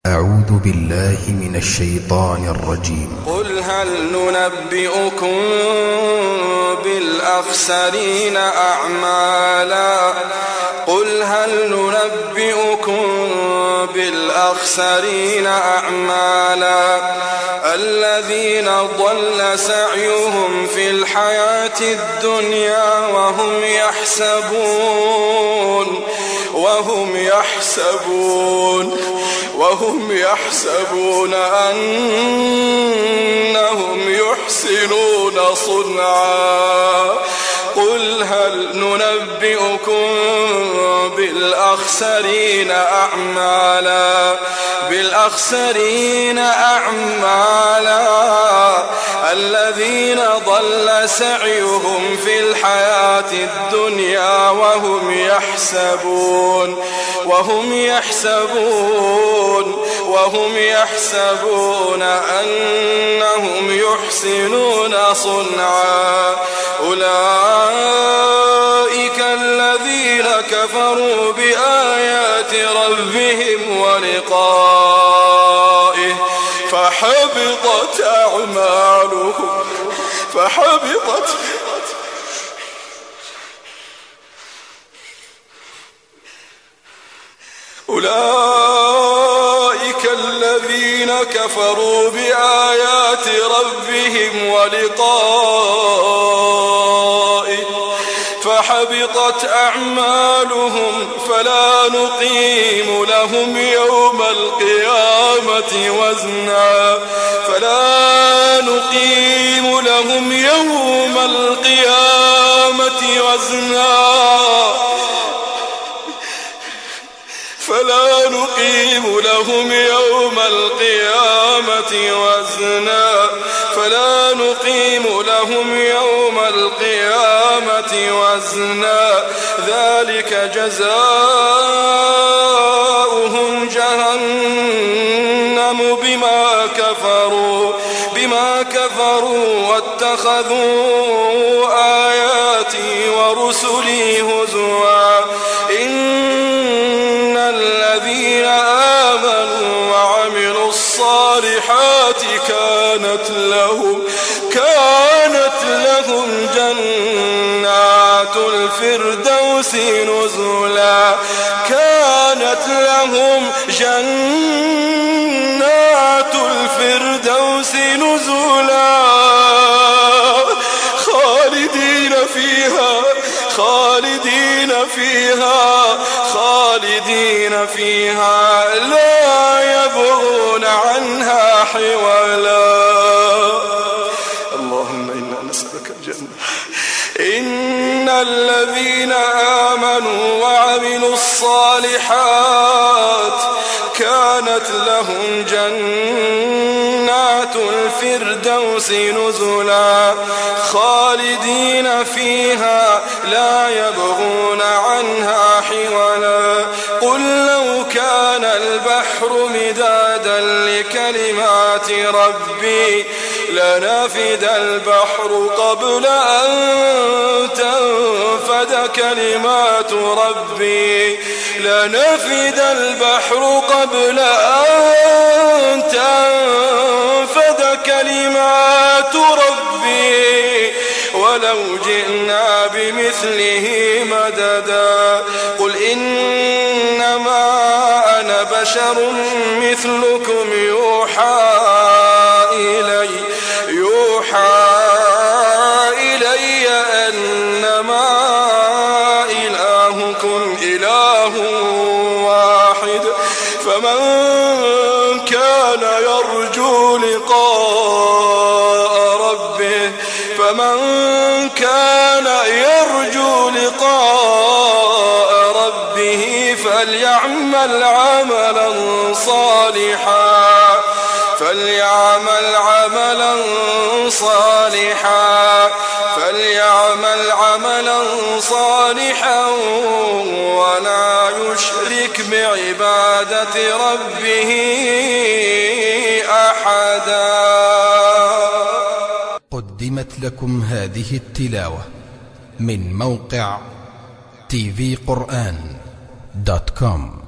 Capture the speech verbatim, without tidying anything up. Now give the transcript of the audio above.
أعوذ بالله من الشيطان الرجيم. قل هل ننبئكم بالأخسرين أعمالا قل هل ننبئكم بالأخسرين أعمالا الذين ضل سعيهم في الحياة الدنيا وهم يحسبون وهم يحسبون وهم يحسبون أنهم يحسنون صنعا قل هل ننبئكم بالأخسرين أعمالا بالأخسرين أعمالا الذين ضل سعيهم في الحياة الدنيا وهم يحسبون وهم يحسبون وهم يحسبون أنهم يحسنون صنعا أولئك الذين كفروا بآيات ربهم ولقائه فحبطت أعمالهم فحبطت أولئك الذين كفروا بآيات ربهم ولقائه فحبطت أعمالهم فلا نقيم لهم يوم القيامة وزنا فلا نقيم لهم يوم القيامة وزنا فلا نقيم لهم يوم القيامة وزنا فلا نقيم لهم يوم القيامة وزنا ذلك جزاؤهم جهنم بما كفروا بما كفروا واتخذوا آياتي ورسلي هزوا إن الذين آمنوا وعملوا الصالحات كانت لهم كانت لهم جنات الفردوس نزلا كانت لهم جنات الفردوس نزلا خالدين فيها خالدين فيها خالدين فيها لا يبغون عنها حولا اللهم إنا نسألك الجنة إن الذين آمنوا وعملوا الصالحات كانت لهم جنات الفردوس نزلا خالدين فيها لا يبغون عنها حولا قل لو كان البحر مدادا لكلمات ربي لنفد البحر قبل أن تنفد كلمات ربي لنفد البحر قبل أن تنفد كلمات ربي ولو جئنا بمثله مددا قل إنما أنا بشر مثلكم يوحى إلي يوحى إلي أنما إلهكم إله واحد فمن كان يرجو لقاء ربه فمن كان يرجو لقاء ربه فليعمل عملا صالحا فليعمل عملا صالحا فليعمل عملا صالحا ولا يشرك بعبادة ربه أحدا. قدمت لكم هذه التلاوة من موقع تي في قرآن دوت كوم.